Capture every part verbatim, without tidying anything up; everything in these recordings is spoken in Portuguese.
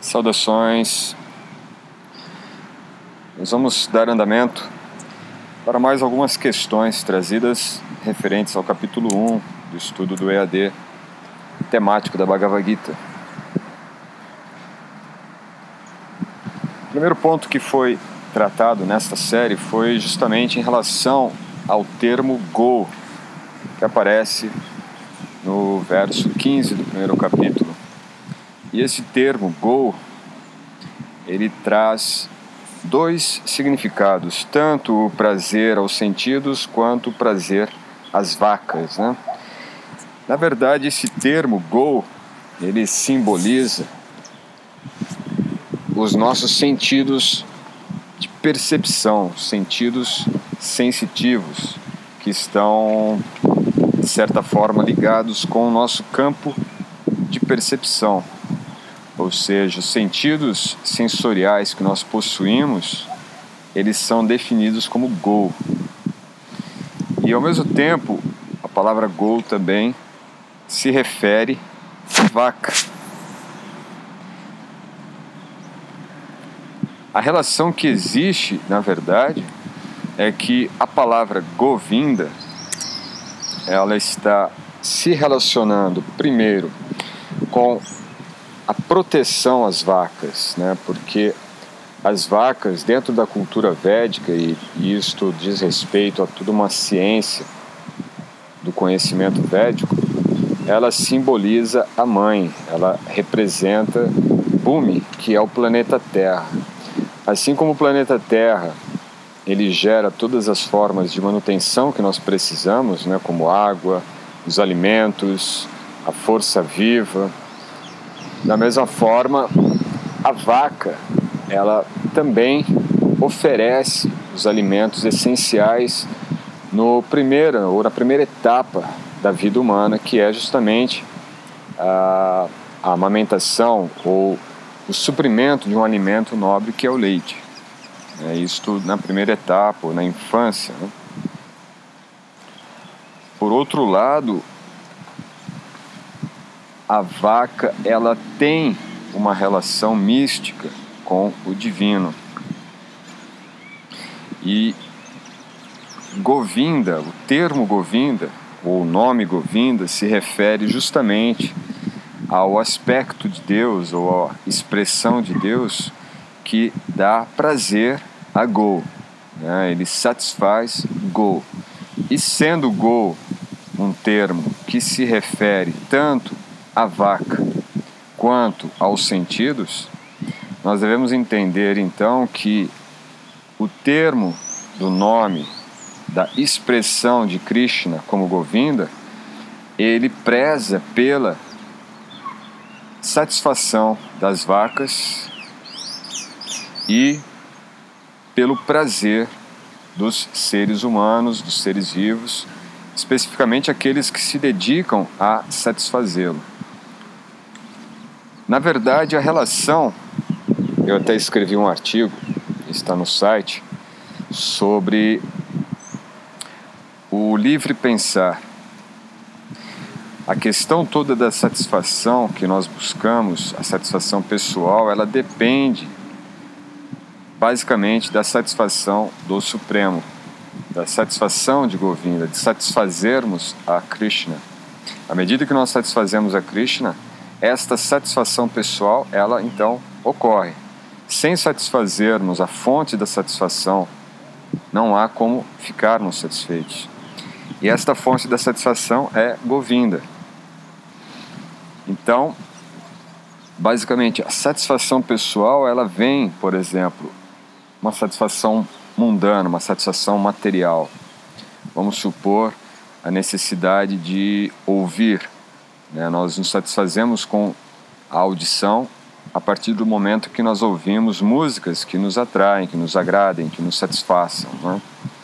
Saudações. Nós vamos dar andamento para mais algumas questões trazidas referentes ao capítulo um do estudo do E A D temático da Bhagavad Gita. O primeiro ponto que foi tratado nesta série foi justamente em relação ao termo Go, que aparece no verso quinze do primeiro capítulo. E esse termo Go, ele traz dois significados, tanto o prazer aos sentidos quanto o prazer às vacas, né? Na verdade, esse termo Go, ele simboliza os nossos sentidos de percepção, sentidos sensitivos, que estão, de certa forma, ligados com o nosso campo de percepção. Ou seja, os sentidos sensoriais que nós possuímos, eles são definidos como Go. E ao mesmo tempo, a palavra Go também se refere à vaca. A relação que existe, na verdade, é que a palavra Govinda, ela está se relacionando primeiro com a proteção às vacas, né? Porque as vacas, dentro da cultura védica, e isto diz respeito a toda uma ciência do conhecimento védico, ela simboliza a mãe, ela representa Bhumi, que é o planeta Terra. Assim como o planeta Terra, ele gera todas as formas de manutenção que nós precisamos, né? Como água, os alimentos, a força viva. Da mesma forma, a vaca, ela também oferece os alimentos essenciais no primeiro, ou na primeira etapa da vida humana, que é justamente a, a amamentação ou o suprimento de um alimento nobre que é o leite. É isto na primeira etapa, ou na infância, né? Por outro lado, a vaca, ela tem uma relação mística com o divino. E Govinda, o termo Govinda, ou o nome Govinda, se refere justamente ao aspecto de Deus, ou à expressão de Deus, que dá prazer a Go, né? Ele satisfaz Go. E sendo Go um termo que se refere tanto à vaca quanto aos sentidos, nós devemos entender então que o termo do nome, da expressão de Krishna como Govinda, ele preza pela satisfação das vacas e pelo prazer dos seres humanos, dos seres vivos, especificamente aqueles que se dedicam a satisfazê-lo. Na verdade, a relação, eu até escrevi um artigo, está no site, sobre o livre pensar. A questão toda da satisfação que nós buscamos, a satisfação pessoal, ela depende basicamente da satisfação do Supremo, da satisfação de Govinda, de satisfazermos a Krishna. À medida que nós satisfazemos a Krishna, esta satisfação pessoal, ela então ocorre. Sem satisfazermos a fonte da satisfação, não há como ficarmos satisfeitos. E esta fonte da satisfação é Govinda. Então, basicamente, a satisfação pessoal, ela vem, por exemplo, uma satisfação mundana, uma satisfação material. Vamos supor a necessidade de ouvir, né? Nós nos satisfazemos com a audição a partir do momento que nós ouvimos músicas que nos atraem, que nos agradem, que nos satisfaçam, né?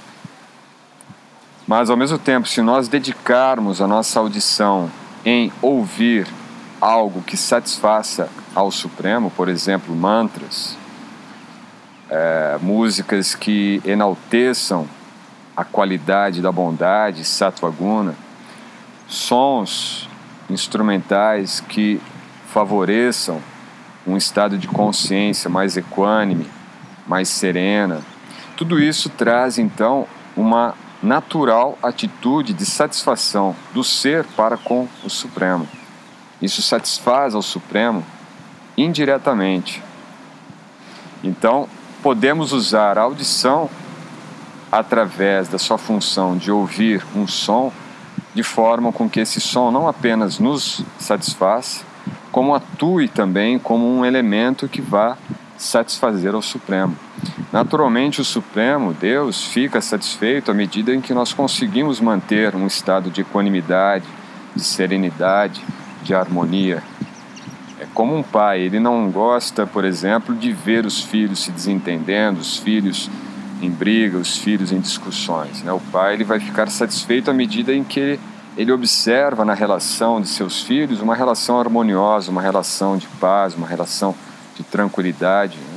Mas, ao mesmo tempo, se nós dedicarmos a nossa audição em ouvir algo que satisfaça ao Supremo, por exemplo, mantras, é, músicas que enalteçam a qualidade da bondade, sattva guna, sons instrumentais que favoreçam um estado de consciência mais equânime, mais serena. Tudo isso traz então uma natural atitude de satisfação do ser para com o Supremo. Isso satisfaz ao Supremo indiretamente. Então, podemos usar a audição através da sua função de ouvir um som, de forma com que esse som não apenas nos satisfaça, como atue também como um elemento que vá satisfazer ao Supremo. Naturalmente, o Supremo, Deus, fica satisfeito à medida em que nós conseguimos manter um estado de equanimidade, de serenidade, de harmonia. É como um pai, ele não gosta, por exemplo, de ver os filhos se desentendendo, os filhos em briga, os filhos em discussões, né? O pai, ele vai ficar satisfeito à medida em que ele, ele observa na relação de seus filhos uma relação harmoniosa, uma relação de paz, uma relação de tranquilidade, né?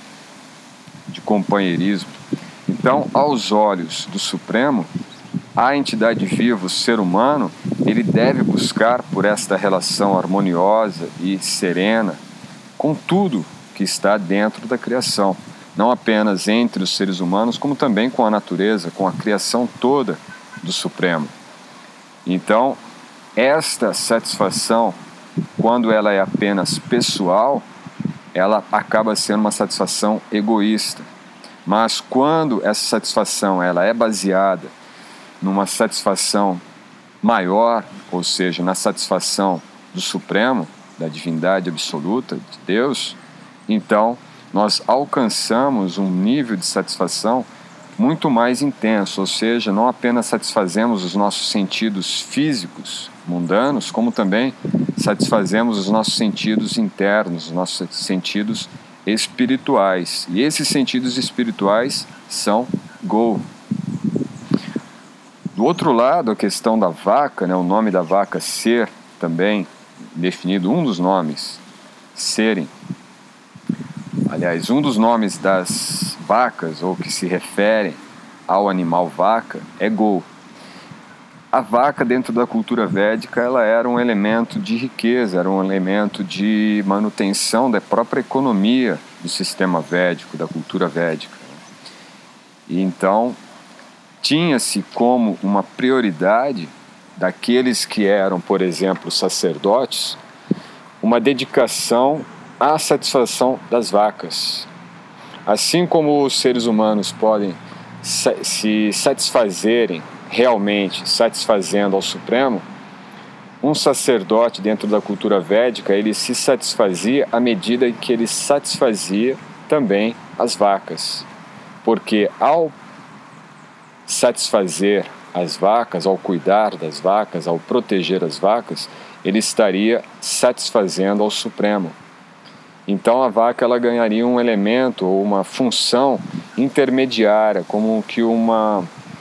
De companheirismo. Então, aos olhos do Supremo, a entidade viva, o ser humano, ele deve buscar por esta relação harmoniosa e serena com tudo que está dentro da criação, não apenas entre os seres humanos, como também com a natureza, com a criação toda do Supremo. Então, esta satisfação, quando ela é apenas pessoal, ela acaba sendo uma satisfação egoísta. Mas quando essa satisfação ela é baseada numa satisfação maior, ou seja, na satisfação do Supremo, da divindade absoluta de Deus, então nós alcançamos um nível de satisfação muito mais intenso, ou seja, não apenas satisfazemos os nossos sentidos físicos, mundanos, como também satisfazemos os nossos sentidos internos, os nossos sentidos espirituais. E esses sentidos espirituais são Go. Do outro lado, a questão da vaca, né, o nome da vaca ser também definido, um dos nomes, serem. Aliás, um dos nomes das vacas, ou que se referem ao animal vaca, é Go. A vaca, dentro da cultura védica, ela era um elemento de riqueza, era um elemento de manutenção da própria economia do sistema védico, da cultura védica. E então, tinha-se como uma prioridade daqueles que eram, por exemplo, sacerdotes, uma dedicação à satisfação das vacas. Assim como os seres humanos podem se satisfazerem realmente, satisfazendo ao Supremo, um sacerdote dentro da cultura védica, ele se satisfazia à medida que ele satisfazia também as vacas. Porque ao satisfazer as vacas, ao cuidar das vacas, ao proteger as vacas, ele estaria satisfazendo ao Supremo. Então a vaca ela ganharia um elemento ou uma função intermediária, como que uma,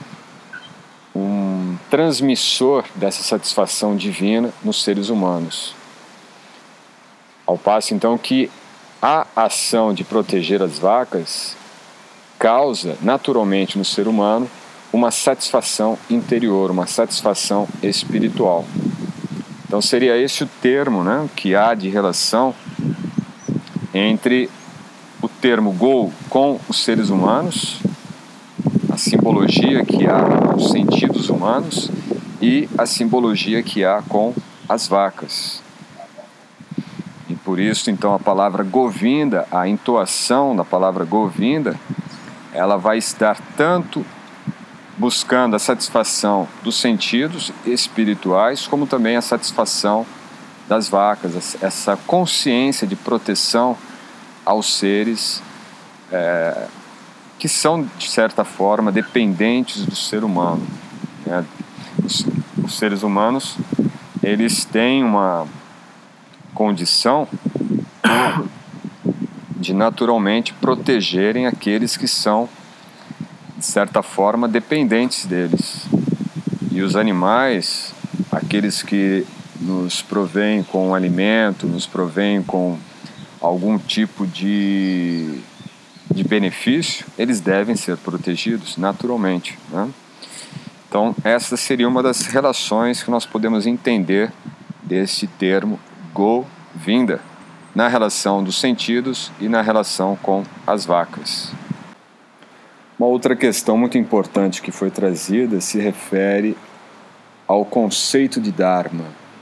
um transmissor dessa satisfação divina nos seres humanos. Ao passo então que a ação de proteger as vacas causa naturalmente no ser humano uma satisfação interior, uma satisfação espiritual. Então seria esse o termo, né, que há de relação entre o termo Go com os seres humanos, a simbologia que há com os sentidos humanos e a simbologia que há com as vacas. E por isso, então, a palavra Govinda, a entoação da palavra Govinda, ela vai estar tanto buscando a satisfação dos sentidos espirituais, como também a satisfação das vacas, essa consciência de proteção aos seres é, que são, de certa forma, dependentes do ser humano. Né? Os, os seres humanos, eles têm uma condição de naturalmente protegerem aqueles que são, de certa forma, dependentes deles. E os animais, aqueles que nos provêm com alimento, nos provêm com algum tipo de, de benefício, eles devem ser protegidos naturalmente, né? Então, essa seria uma das relações que nós podemos entender desse termo Govinda. na relação dos sentidos e na relação com as vacas. Uma outra questão muito importante que foi trazida se refere ao conceito de Dharma.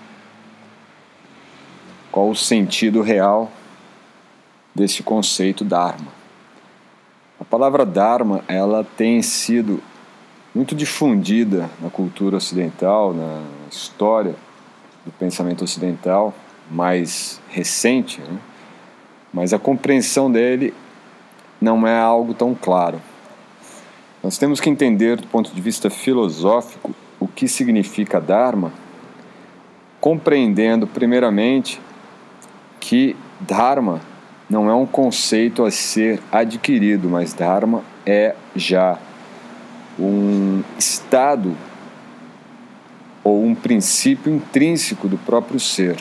Qual o sentido real desse conceito Dharma? A palavra Dharma, ela tem sido muito difundida na cultura ocidental, na história do pensamento ocidental mais recente, né? Mas a compreensão dele não é algo tão claro. Nós temos que entender, do ponto de vista filosófico, o que significa Dharma, compreendendo, primeiramente, que Dharma não é um conceito a ser adquirido, mas Dharma é já um estado ou um princípio intrínseco do próprio ser.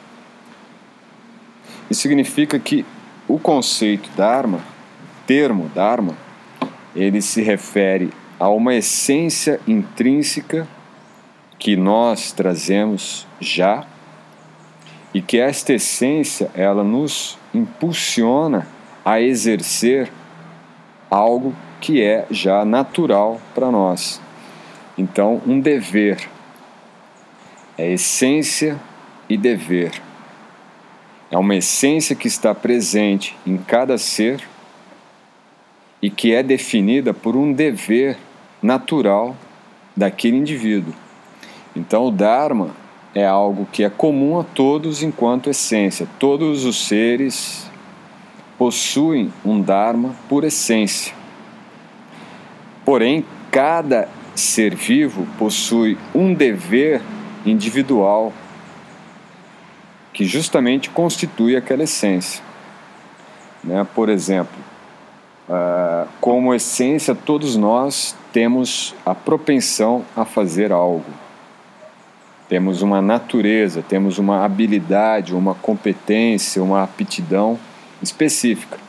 Isso significa que o conceito Dharma, termo Dharma, ele se refere a uma essência intrínseca que nós trazemos já, e que esta essência, ela nos impulsiona a exercer algo que é já natural para nós. Então, um dever é essência e dever. É uma essência que está presente em cada ser e que é definida por um dever natural daquele indivíduo. Então, o Dharma é algo que é comum a todos enquanto essência. Todos os seres possuem um Dharma por essência. Porém, cada ser vivo possui um dever individual que justamente constitui aquela essência. Né? Por exemplo, uh, como essência, todos nós temos a propensão a fazer algo. Temos uma natureza, temos uma habilidade, uma competência, uma aptidão específica.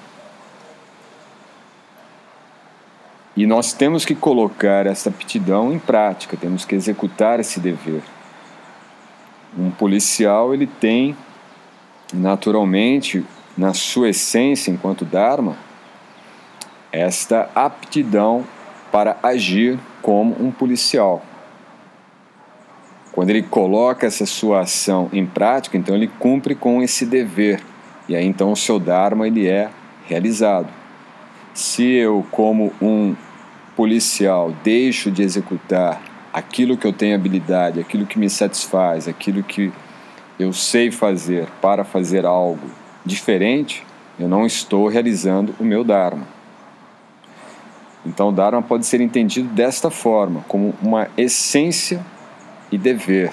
E nós temos que colocar essa aptidão em prática, temos que executar esse dever. Um policial, ele tem, naturalmente, na sua essência, enquanto Dharma, esta aptidão para agir como um policial. Quando ele coloca essa sua ação em prática, então ele cumpre com esse dever. E aí então o seu Dharma ele é realizado. Se eu, como um policial, deixo de executar aquilo que eu tenho habilidade, aquilo que me satisfaz, aquilo que eu sei fazer para fazer algo diferente, eu não estou realizando o meu Dharma. Então o Dharma pode ser entendido desta forma, como uma essência e dever.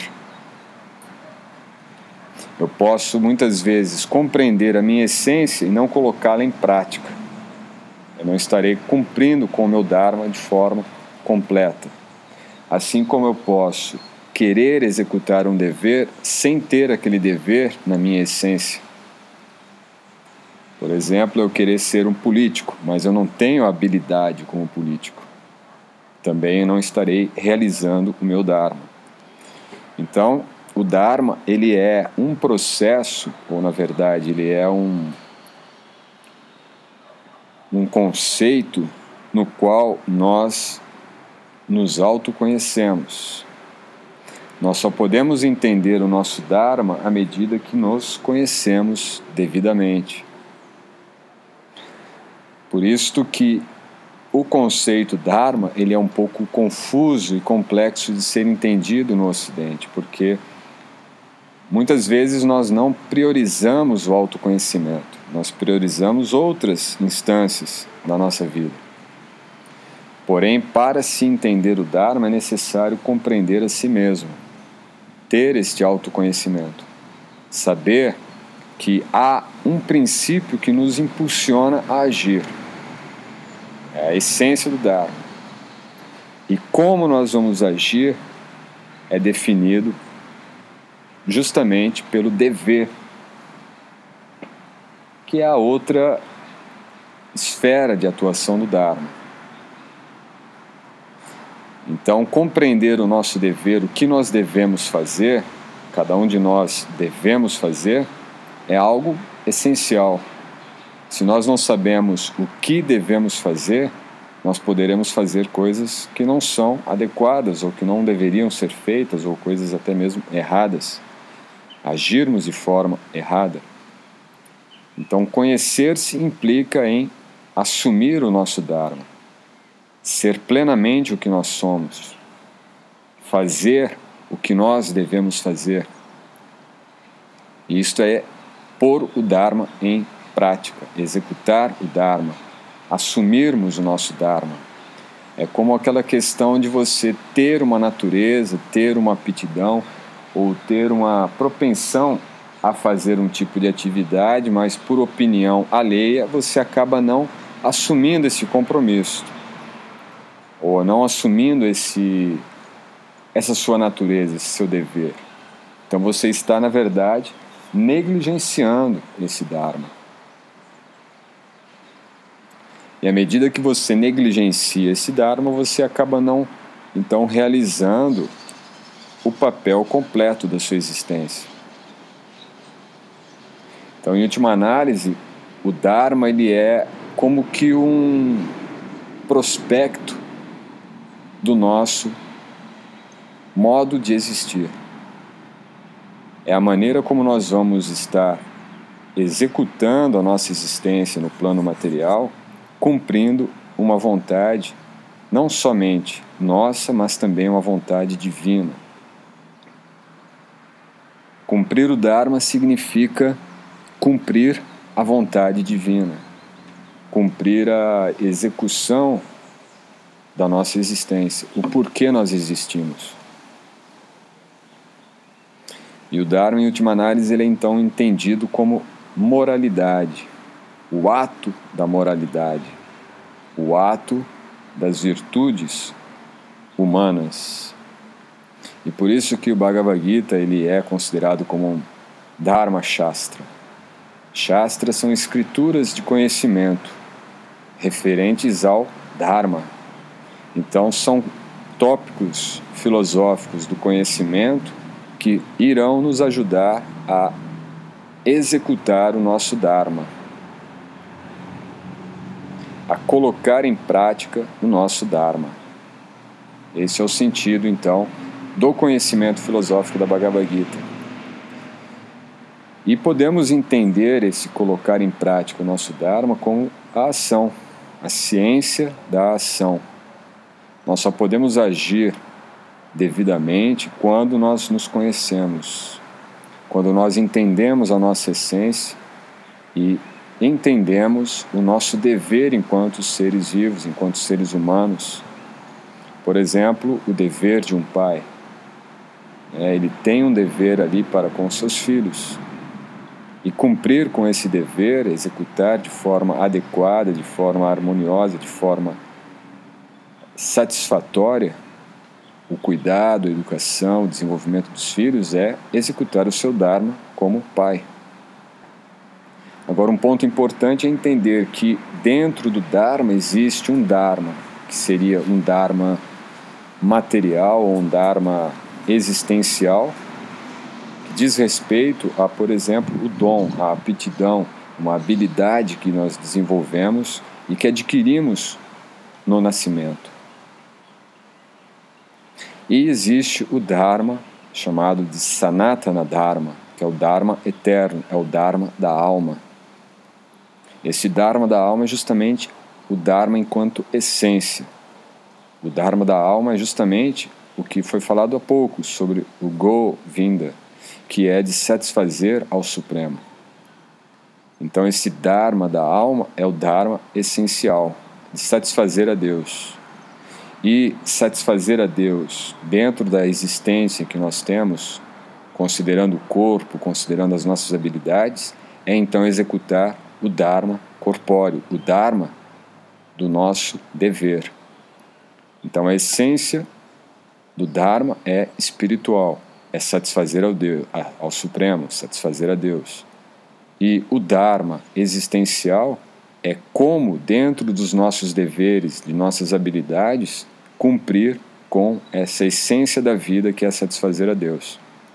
Eu posso muitas vezes compreender a minha essência e não colocá-la em prática. Eu não estarei cumprindo com o meu Dharma de forma completa. Assim como eu posso querer executar um dever sem ter aquele dever na minha essência. Por exemplo, eu querer ser um político, mas eu não tenho habilidade como político. Também eu não estarei realizando o meu Dharma. Então, o Dharma, ele é um processo, ou na verdade, ele é um, um conceito no qual nós nos autoconhecemos. Nós só podemos entender o nosso Dharma à medida que nos conhecemos devidamente. Por isto que o conceito Dharma ele é um pouco confuso e complexo de ser entendido no Ocidente, porque muitas vezes nós não priorizamos o autoconhecimento, nós priorizamos outras instâncias da nossa vida. Porém, para se entender o Dharma é necessário compreender a si mesmo, ter este autoconhecimento, saber que há um princípio que nos impulsiona a agir. É a essência do Dharma. E como nós vamos agir é definido justamente pelo dever, que é a outra esfera de atuação do Dharma. Então, compreender o nosso dever, o que nós devemos fazer, cada um de nós devemos fazer, é algo essencial. Se nós não sabemos o que devemos fazer, nós poderemos fazer coisas que não são adequadas ou que não deveriam ser feitas ou coisas até mesmo erradas. Agirmos de forma errada. Então, conhecer-se implica em assumir o nosso Dharma, ser plenamente o que nós somos, fazer o que nós devemos fazer. E isto é pôr o Dharma em prática, executar o Dharma, assumirmos o nosso Dharma. É como aquela questão de você ter uma natureza, ter uma aptidão ou ter uma propensão a fazer um tipo de atividade, mas por opinião alheia você acaba não assumindo esse compromisso ou não assumindo esse, essa sua natureza, esse seu dever. Então você está, na verdade, negligenciando esse Dharma. E à medida que você negligencia esse Dharma, você acaba não, então, realizando o papel completo da sua existência. Então, em última análise, o Dharma ele é como que um prospecto do nosso modo de existir. É a maneira como nós vamos estar executando a nossa existência no plano material, cumprindo uma vontade não somente nossa, mas também uma vontade divina. Cumprir o Dharma significa cumprir a vontade divina, cumprir a execução da nossa existência, o porquê nós existimos. E o Dharma, em última análise, ele é então entendido como moralidade, o ato da moralidade, o ato das virtudes humanas. E por isso que o Bhagavad Gita ele é considerado como um Dharma Shastra. Shastras são escrituras de conhecimento referentes ao Dharma. Então são tópicos filosóficos do conhecimento que irão nos ajudar a executar o nosso Dharma, a colocar em prática o nosso Dharma. Esse é o sentido, então, do conhecimento filosófico da Bhagavad Gita. E podemos entender esse colocar em prática o nosso Dharma como a ação, a ciência da ação. Nós só podemos agir devidamente quando nós nos conhecemos, quando nós entendemos a nossa essência e entendemos o nosso dever enquanto seres vivos, enquanto seres humanos. Por exemplo, o dever de um pai. É, ele tem um dever ali para com seus filhos. E cumprir com esse dever, executar de forma adequada, de forma harmoniosa, de forma satisfatória, o cuidado, a educação, o desenvolvimento dos filhos é executar o seu Dharma como pai. Agora, um ponto importante é entender que dentro do Dharma existe um Dharma, que seria um Dharma material ou um Dharma existencial, que diz respeito a, por exemplo, o dom, a aptidão, uma habilidade que nós desenvolvemos e que adquirimos no nascimento. E existe o Dharma, chamado de Sanatana Dharma, que é o Dharma eterno, é o Dharma da alma. Esse Dharma da alma é justamente o Dharma enquanto essência. O Dharma da alma é justamente o que foi falado há pouco sobre o Govinda, que é de satisfazer ao Supremo. Então esse Dharma da alma é o Dharma essencial, de satisfazer a Deus. E satisfazer a Deus dentro da existência que nós temos, considerando o corpo, considerando as nossas habilidades, é então executar o Dharma corpóreo, o Dharma do nosso dever. Então a essência do Dharma é espiritual, é satisfazer ao Deus, ao Supremo, satisfazer a Deus. E o Dharma existencial é como, dentro dos nossos deveres, de nossas habilidades, cumprir com essa essência da vida que é satisfazer a Deus.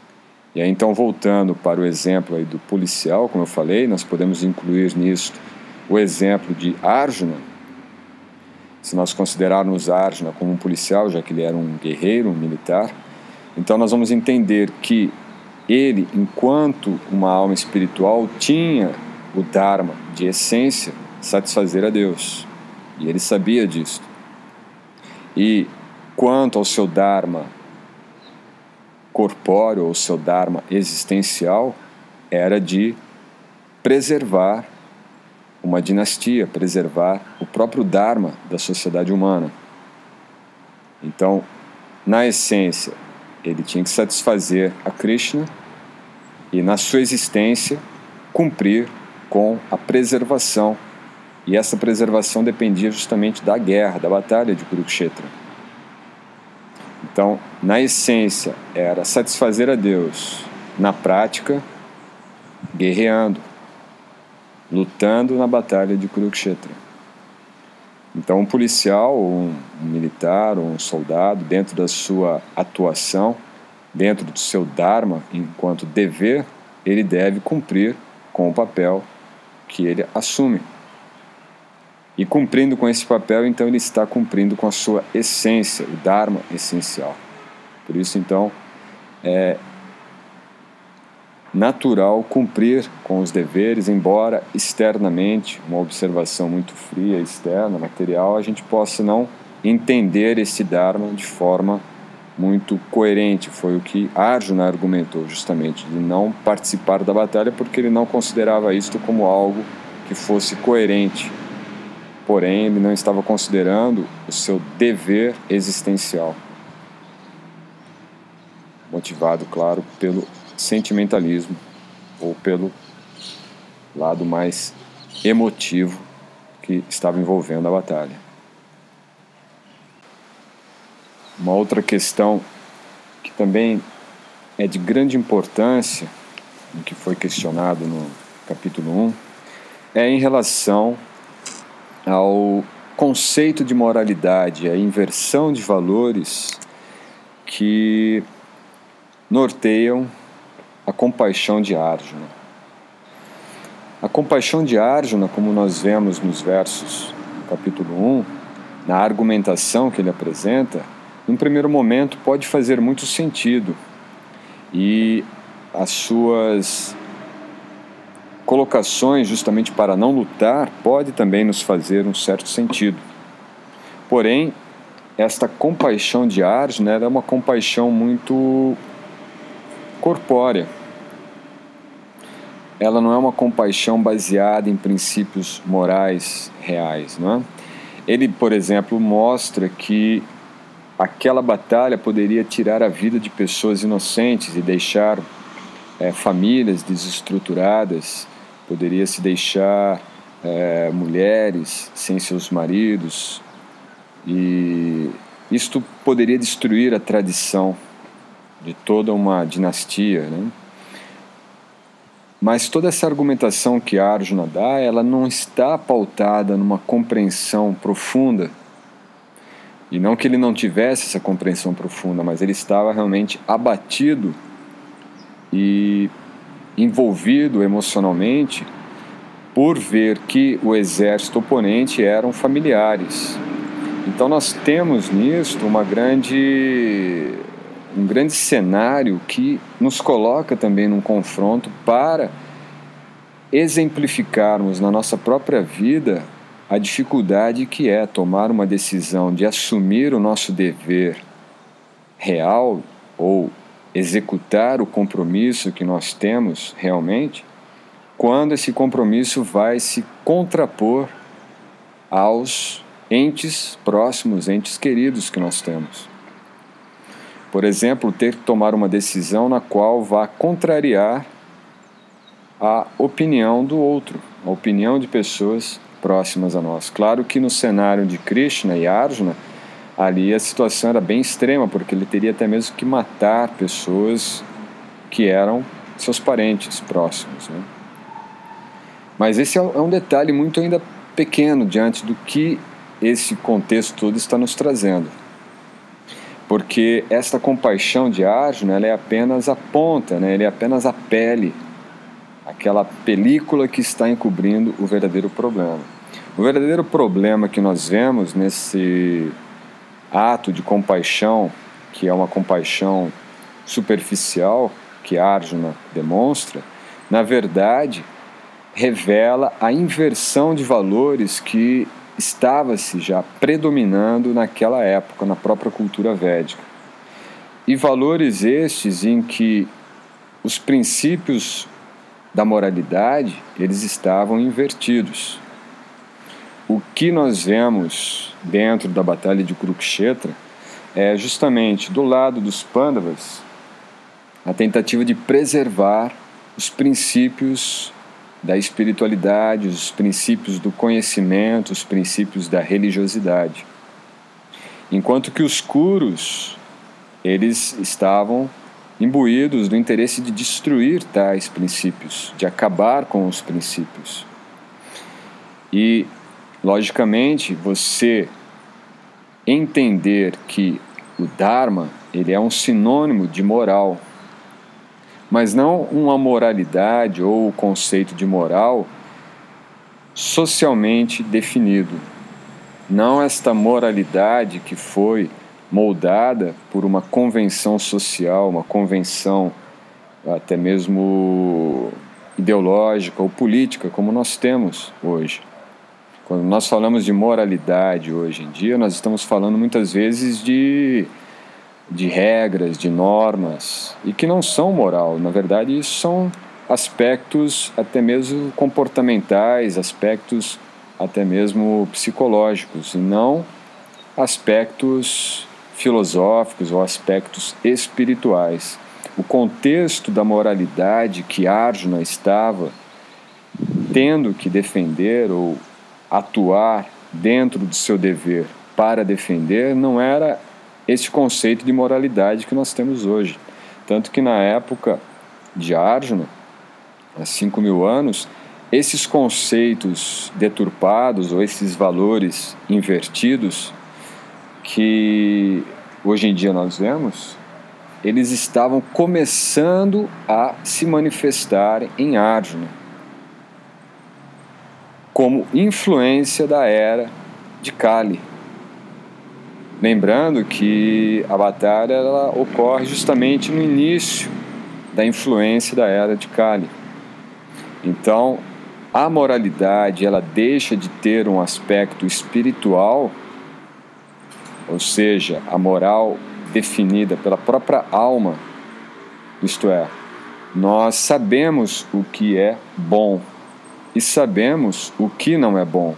E aí, então, voltando para o exemplo aí do policial, como eu falei, nós podemos incluir nisso o exemplo de Arjuna. Se nós considerarmos Arjuna como um policial, já que ele era um guerreiro, um militar, então nós vamos entender que ele, enquanto uma alma espiritual, tinha o Dharma de essência satisfazer a Deus. E ele sabia disso. E quanto ao seu Dharma corpóreo, ou seu Dharma existencial, era de preservar uma dinastia, preservar o próprio Dharma da sociedade humana. Então, na essência, ele tinha que satisfazer a Krishna e, na sua existência, cumprir com a preservação. E essa preservação dependia justamente da guerra, da batalha de Kurukshetra. Então, na essência, era satisfazer a Deus, na prática, guerreando, lutando na batalha de Kurukshetra. Então, um policial, um militar, um soldado, dentro da sua atuação, dentro do seu Dharma, enquanto dever, ele deve cumprir com o papel que ele assume. E cumprindo com esse papel, então ele está cumprindo com a sua essência, o Dharma essencial. Por isso, então, é natural cumprir com os deveres, embora externamente, uma observação muito fria, externa, material, a gente possa não entender esse Dharma de forma muito coerente. Foi o que Arjuna argumentou, justamente, de não participar da batalha, porque ele não considerava isto como algo que fosse coerente. Porém, ele não estava considerando o seu dever existencial, motivado, claro, pelo sentimentalismo ou pelo lado mais emotivo que estava envolvendo a batalha. Uma outra questão que também é de grande importância, que foi questionado no capítulo um, é em relação ao conceito de moralidade, a inversão de valores que norteiam a compaixão de Arjuna. A compaixão de Arjuna, como nós vemos nos versos do capítulo um, na argumentação que ele apresenta, num primeiro momento pode fazer muito sentido, e as suas colocações justamente para não lutar pode também nos fazer um certo sentido. Porém, esta compaixão de Arjuna é uma compaixão muito corpórea. Ela não é uma compaixão baseada em princípios morais reais, não é? Ele, por exemplo, mostra que aquela batalha poderia tirar a vida de pessoas inocentes e deixar é, famílias desestruturadas, poderia se deixar é, mulheres sem seus maridos, e isto poderia destruir a tradição de toda uma dinastia, né? Mas toda essa argumentação que Arjuna dá, ela não está pautada numa compreensão profunda. E não que ele não tivesse essa compreensão profunda, mas ele estava realmente abatido e envolvido emocionalmente por ver que o exército oponente eram familiares. Então nós temos nisto uma grande, um grande cenário que nos coloca também num confronto para exemplificarmos na nossa própria vida a dificuldade que é tomar uma decisão de assumir o nosso dever real ou executar o compromisso que nós temos realmente, quando esse compromisso vai se contrapor aos entes próximos, entes queridos que nós temos. Por exemplo, ter que tomar uma decisão na qual vá contrariar a opinião do outro, a opinião de pessoas próximas a nós. Claro que no cenário de Krishna e Arjuna, ali a situação era bem extrema, porque ele teria até mesmo que matar pessoas que eram seus parentes próximos, né? Mas esse é um detalhe muito ainda pequeno diante do que esse contexto todo está nos trazendo. porque esta compaixão de Arjuna, ela é apenas a ponta, né? Ela é apenas a pele, aquela película que está encobrindo o verdadeiro problema. O verdadeiro problema que nós vemos nesse ato de compaixão, que é uma compaixão superficial, que Arjuna demonstra, na verdade, revela a inversão de valores que estava-se já predominando naquela época, na própria cultura védica. E valores estes em que os princípios da moralidade, eles estavam invertidos. O que nós vemos dentro da batalha de Kurukshetra é justamente, do lado dos Pandavas, a tentativa de preservar os princípios da espiritualidade, os princípios do conhecimento, os princípios da religiosidade. Enquanto que os Kurus, eles estavam imbuídos do interesse de destruir tais princípios, de acabar com os princípios. E, logicamente, você entender que o Dharma, ele é um sinônimo de moral, mas não uma moralidade ou o conceito de moral socialmente definido. Não esta moralidade que foi moldada por uma convenção social, uma convenção até mesmo ideológica ou política, como nós temos hoje. Quando nós falamos de moralidade hoje em dia, nós estamos falando muitas vezes de de regras, de normas, e que não são moral. Na verdade, isso são aspectos até mesmo comportamentais, aspectos até mesmo psicológicos, e não aspectos filosóficos ou aspectos espirituais. O contexto da moralidade que Arjuna estava tendo que defender ou atuar dentro do seu dever para defender não era esse conceito de moralidade que nós temos hoje. Tanto que na época de Arjuna, há cinco mil anos, esses conceitos deturpados ou esses valores invertidos que hoje em dia nós vemos, eles estavam começando a se manifestar em Arjuna como influência da era de Kali. Lembrando que a batalha ela ocorre justamente no início da influência da era de Kali. Então, a moralidade ela deixa de ter um aspecto espiritual, ou seja, a moral definida pela própria alma, isto é, nós sabemos o que é bom e sabemos o que não é bom.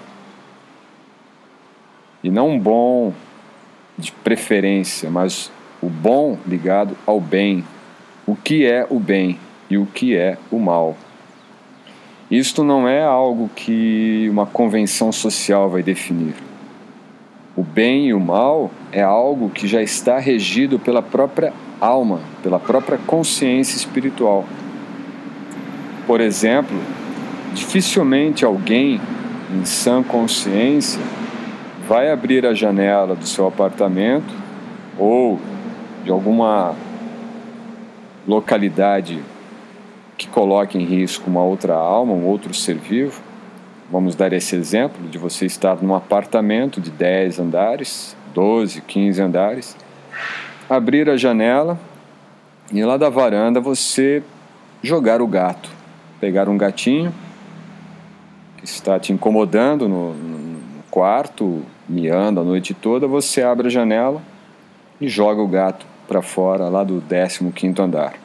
E não bom de preferência, mas o bom ligado ao bem. O que é o bem e o que é o mal. Isto não é algo que uma convenção social vai definir. O bem e o mal é algo que já está regido pela própria alma, pela própria consciência espiritual. Por exemplo, dificilmente alguém em sã consciência vai abrir a janela do seu apartamento ou de alguma localidade que coloque em risco uma outra alma, um outro ser vivo. Vamos dar esse exemplo de você estar num apartamento de dez andares, doze, quinze andares, abrir a janela e lá da varanda você jogar o gato, pegar um gatinho que está te incomodando no, no quarto, miando a noite toda, você abre a janela e joga o gato para fora lá do décimo quinto andar.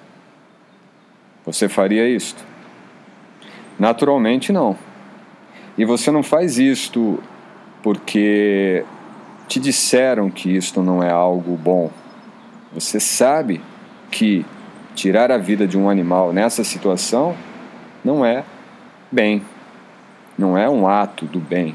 Você faria isto? Naturalmente não. E você não faz isto porque te disseram que isto não é algo bom. Você sabe que tirar a vida de um animal nessa situação não é bem, não é um ato do bem.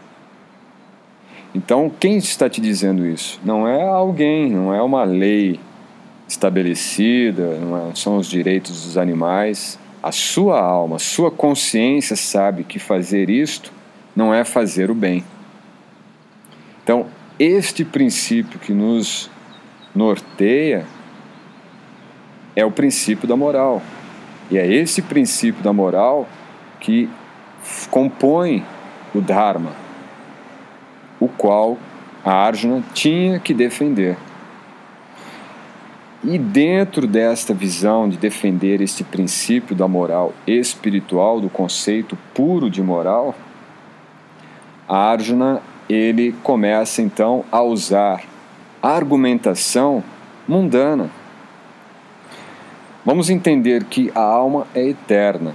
Então, quem está te dizendo isso? Não é alguém, não é uma lei estabelecida, não é, são os direitos dos animais. A sua alma, a sua consciência sabe que fazer isto não é fazer o bem. Então, este princípio que nos norteia é o princípio da moral. E é esse princípio da moral que compõe o Dharma, o qual a Arjuna tinha que defender. E dentro desta visão de defender este princípio da moral espiritual, do conceito puro de moral, a Arjuna ele começa então a usar a argumentação mundana. Vamos entender que a alma é eterna.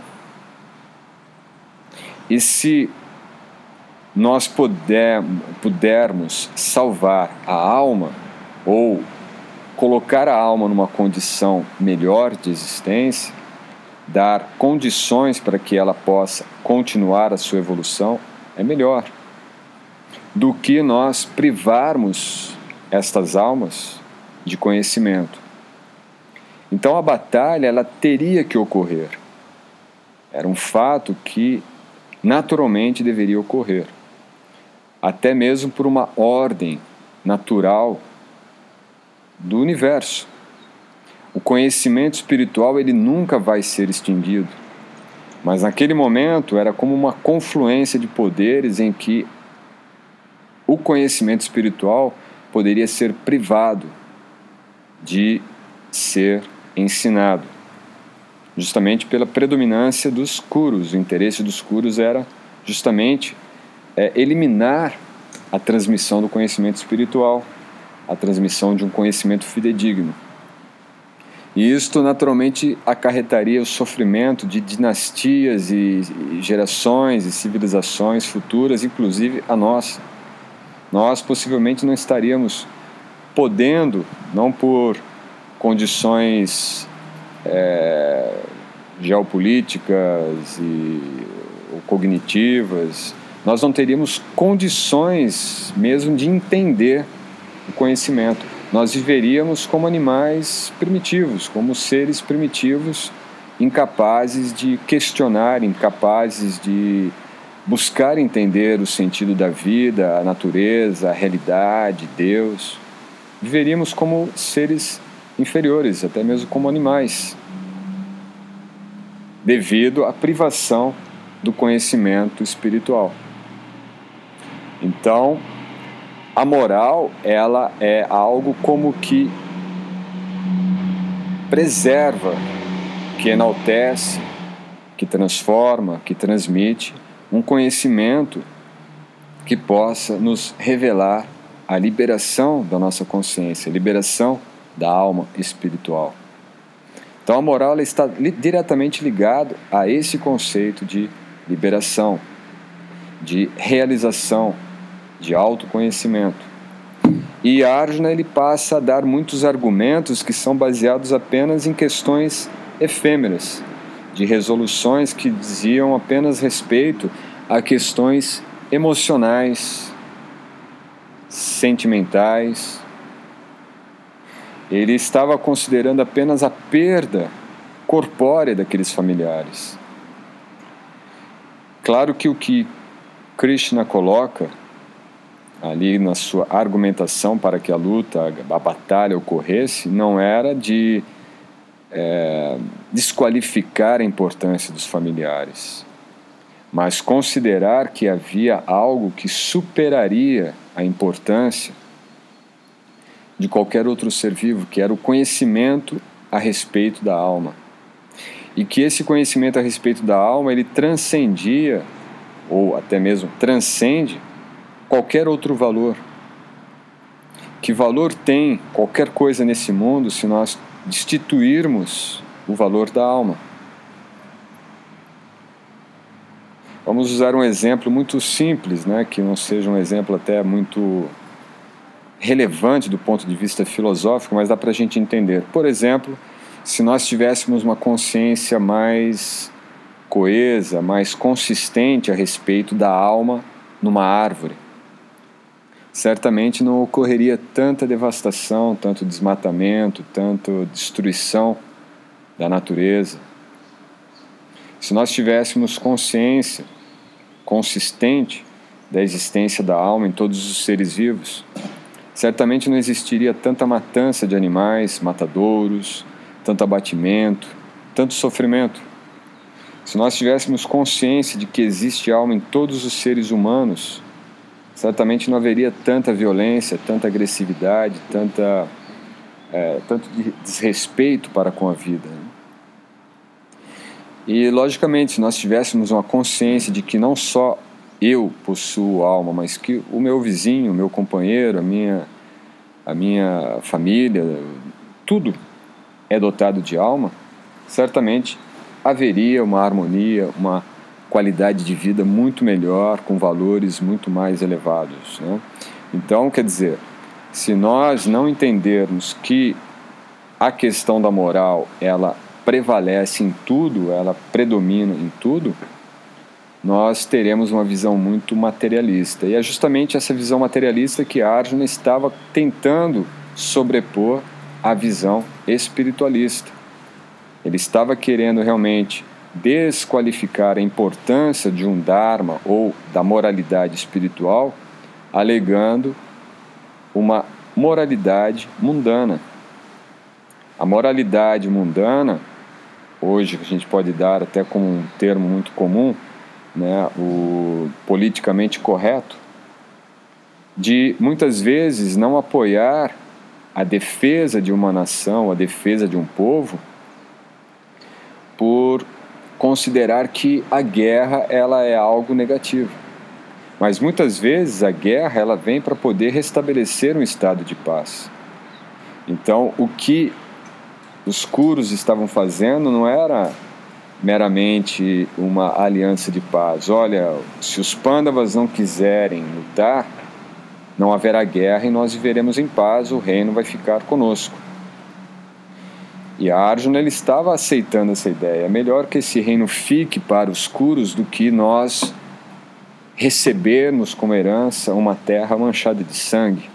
E se nós puder, pudermos salvar a alma, ou colocar a alma numa condição melhor de existência, dar condições para que ela possa continuar a sua evolução, é melhor do que nós privarmos estas almas de conhecimento. Então a batalha ela teria que ocorrer. Era um fato que naturalmente deveria ocorrer. Até mesmo por uma ordem natural do universo. O conhecimento espiritual ele nunca vai ser extinguido. Mas naquele momento era como uma confluência de poderes em que o conhecimento espiritual poderia ser privado de ser ensinado, justamente pela predominância dos Kurus. O interesse dos Kurus era justamente é, eliminar a transmissão do conhecimento espiritual, a transmissão de um conhecimento fidedigno. E isto naturalmente acarretaria o sofrimento de dinastias e, e gerações e civilizações futuras, inclusive a nossa. Nós possivelmente não estaríamos podendo, não por condições é, geopolíticas e ou cognitivas, nós não teríamos condições mesmo de entender o conhecimento. Nós viveríamos como animais primitivos, como seres primitivos, incapazes de questionar, incapazes de buscar entender o sentido da vida, a natureza, a realidade, Deus. Viveríamos como seres inferiores, até mesmo como animais, devido à privação do conhecimento espiritual. Então, a moral, ela é algo como que preserva, que enaltece, que transforma, que transmite um conhecimento que possa nos revelar a liberação da nossa consciência, a liberação da alma espiritual. Então a moral ela está li- diretamente ligada a esse conceito de liberação, de realização, de autoconhecimento. E Arjuna ele passa a dar muitos argumentos que são baseados apenas em questões efêmeras, de resoluções que diziam apenas respeito a questões emocionais, sentimentais. Ele estava considerando apenas a perda corpórea daqueles familiares. Claro que o que Krishna coloca ali na sua argumentação para que a luta, a batalha ocorresse, não era de é, desqualificar a importância dos familiares, mas considerar que havia algo que superaria a importância de qualquer outro ser vivo, que era o conhecimento a respeito da alma. E que esse conhecimento a respeito da alma, ele transcendia, ou até mesmo transcende, qualquer outro valor. Que valor tem qualquer coisa nesse mundo se nós destituirmos o valor da alma? Vamos usar um exemplo muito simples, né, que não seja um exemplo até muito relevante do ponto de vista filosófico, mas dá para a gente entender. Por exemplo, se nós tivéssemos uma consciência mais coesa, mais consistente a respeito da alma numa árvore, certamente não ocorreria tanta devastação, tanto desmatamento, tanta destruição da natureza. Se nós tivéssemos consciência consistente da existência da alma em todos os seres vivos, certamente não existiria tanta matança de animais, matadouros, tanto abatimento, tanto sofrimento. Se nós tivéssemos consciência de que existe alma em todos os seres humanos, certamente não haveria tanta violência, tanta agressividade, tanta, é, tanto desrespeito para com a vida. E, logicamente, se nós tivéssemos uma consciência de que não só eu possuo alma, mas que o meu vizinho, o meu companheiro, a minha, a minha família, tudo é dotado de alma, certamente haveria uma harmonia, uma qualidade de vida muito melhor, com valores muito mais elevados, né? Então, quer dizer, se nós não entendermos que a questão da moral, ela prevalece em tudo, ela predomina em tudo, nós teremos uma visão muito materialista. E é justamente essa visão materialista que Arjuna estava tentando sobrepor à visão espiritualista. Ele estava querendo realmente desqualificar a importância de um dharma ou da moralidade espiritual, alegando uma moralidade mundana. A moralidade mundana, hoje a gente pode dar até como um termo muito comum, né, o politicamente correto, de muitas vezes não apoiar a defesa de uma nação, a defesa de um povo, por considerar que a guerra ela é algo negativo. Mas muitas vezes a guerra ela vem para poder restabelecer um estado de paz. Então, o que os Kurus estavam fazendo não era meramente uma aliança de paz. Olha, se os Pandavas não quiserem lutar, não haverá guerra e nós viveremos em paz, o reino vai ficar conosco. E Arjuna ele estava aceitando essa ideia. É melhor que esse reino fique para os Kurus do que nós recebermos como herança uma terra manchada de sangue.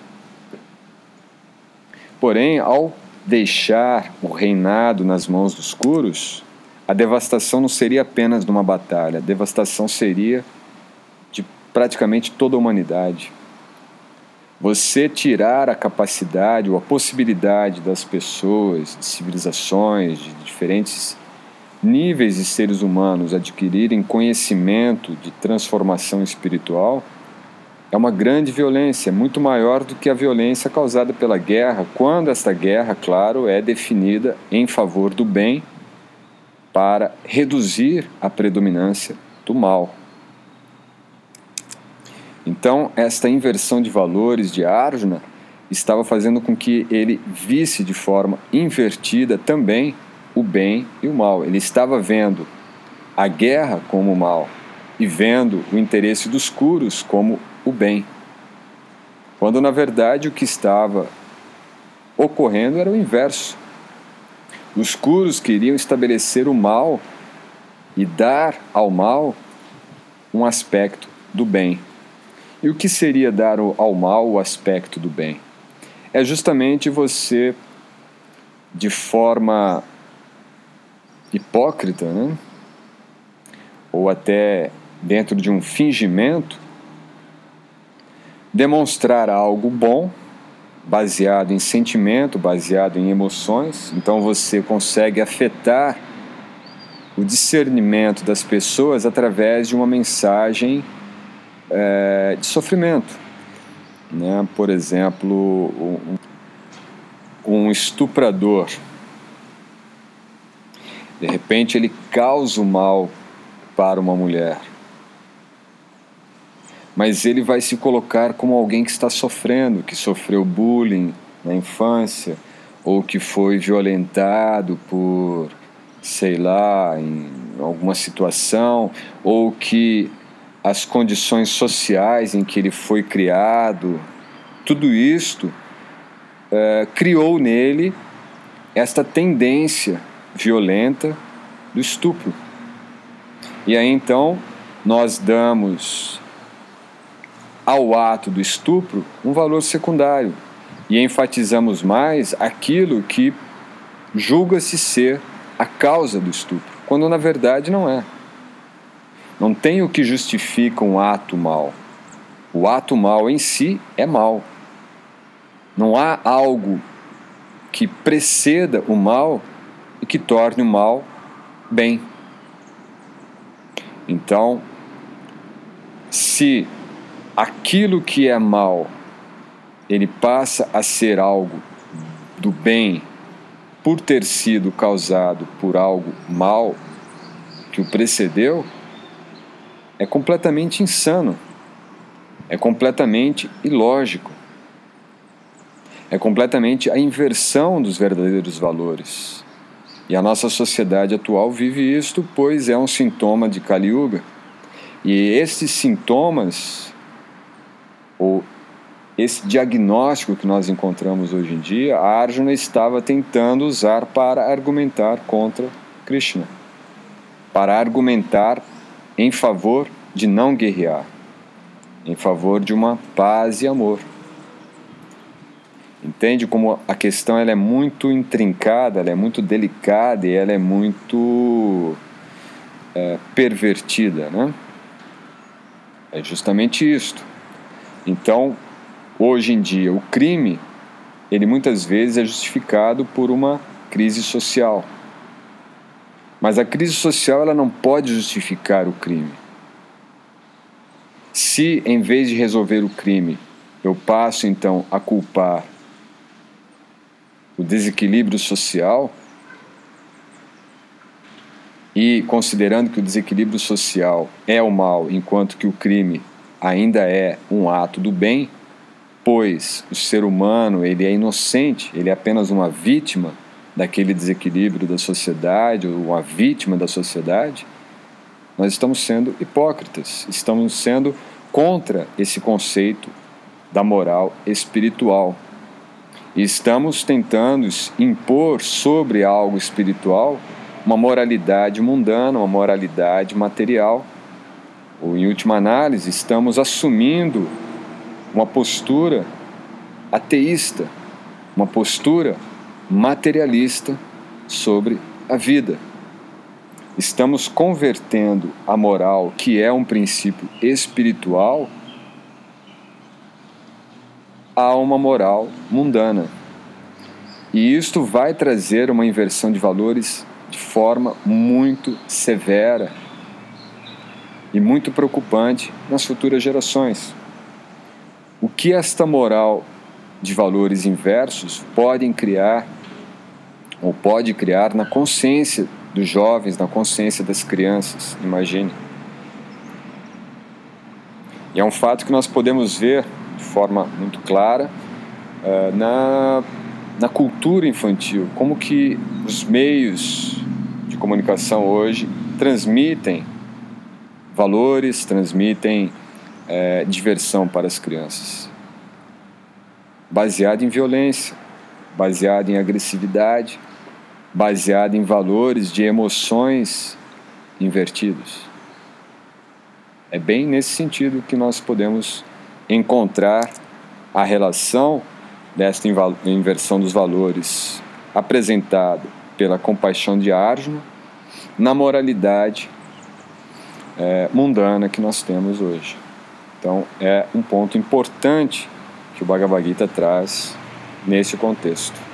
Porém, ao deixar o reinado nas mãos dos Kurus, a devastação não seria apenas de uma batalha, a devastação seria de praticamente toda a humanidade. Você tirar a capacidade ou a possibilidade das pessoas, de civilizações, de diferentes níveis de seres humanos adquirirem conhecimento de transformação espiritual é uma grande violência, muito maior do que a violência causada pela guerra, quando esta guerra, claro, é definida em favor do bem para reduzir a predominância do mal. Então, esta inversão de valores de Arjuna estava fazendo com que ele visse de forma invertida também o bem e o mal. Ele estava vendo a guerra como o mal e vendo o interesse dos Kurus como o bem. Quando, na verdade, o que estava ocorrendo era o inverso. Os Kurus queriam estabelecer o mal e dar ao mal um aspecto do bem. E o que seria dar ao mal o aspecto do bem? É justamente você, de forma hipócrita, né? Ou até dentro de um fingimento, demonstrar algo bom, baseado em sentimento, baseado em emoções. Então você consegue afetar o discernimento das pessoas através de uma mensagem é, de sofrimento, né? Por exemplo, um, um estuprador, de repente ele causa o mal para uma mulher, mas ele vai se colocar como alguém que está sofrendo, que sofreu bullying na infância, ou que foi violentado por, sei lá, em alguma situação, ou que as condições sociais em que ele foi criado, tudo isto é, criou nele esta tendência violenta do estupro. E aí então nós damos ao ato do estupro um valor secundário e enfatizamos mais aquilo que julga-se ser a causa do estupro, quando na verdade não é. Não tem o que justifica um ato mau. O ato mau em si é mau. Não há algo que preceda o mal e que torne o mal bem. Então, se aquilo que é mal, ele passa a ser algo do bem por ter sido causado por algo mal que o precedeu, é completamente insano, é completamente ilógico, é completamente a inversão dos verdadeiros valores. E a nossa sociedade atual vive isto, pois é um sintoma de Kali Yuga. E esses sintomas, ou esse diagnóstico que nós encontramos hoje em dia, a Arjuna estava tentando usar para argumentar contra Krishna, para argumentar em favor de não guerrear, em favor de uma paz e amor. Entende como a questão ela é muito intrincada, ela é muito delicada e ela é muito é, pervertida, né? É justamente isto. Então, hoje em dia, o crime, ele muitas vezes é justificado por uma crise social. Mas a crise social ela não pode justificar o crime. Se, em vez de resolver o crime, eu passo então a culpar o desequilíbrio social, e considerando que o desequilíbrio social é o mal, enquanto que o crime ainda é um ato do bem, pois o ser humano ele é inocente, ele é apenas uma vítima daquele desequilíbrio da sociedade, ou uma vítima da sociedade, nós estamos sendo hipócritas, estamos sendo contra esse conceito da moral espiritual. E estamos tentando impor sobre algo espiritual uma moralidade mundana, uma moralidade material. Ou, em última análise, estamos assumindo uma postura ateísta, uma postura materialista sobre a vida. Estamos convertendo a moral, que é um princípio espiritual, a uma moral mundana. E isto vai trazer uma inversão de valores de forma muito severa e muito preocupante nas futuras gerações. O que esta moral de valores inversos podem criar, ou pode criar na consciência dos jovens, na consciência das crianças, imagine. E é um fato que nós podemos ver de forma muito clara uh, na, na cultura infantil, como que os meios de comunicação hoje transmitem valores, transmitem uh, diversão para as crianças, baseado em violência, baseado em agressividade, baseado em valores de emoções invertidos. É bem nesse sentido que nós podemos encontrar a relação desta inversão dos valores apresentada pela compaixão de Arjuna na moralidade é, mundana que nós temos hoje. Então é um ponto importante que o Bhagavad Gita traz nesse contexto.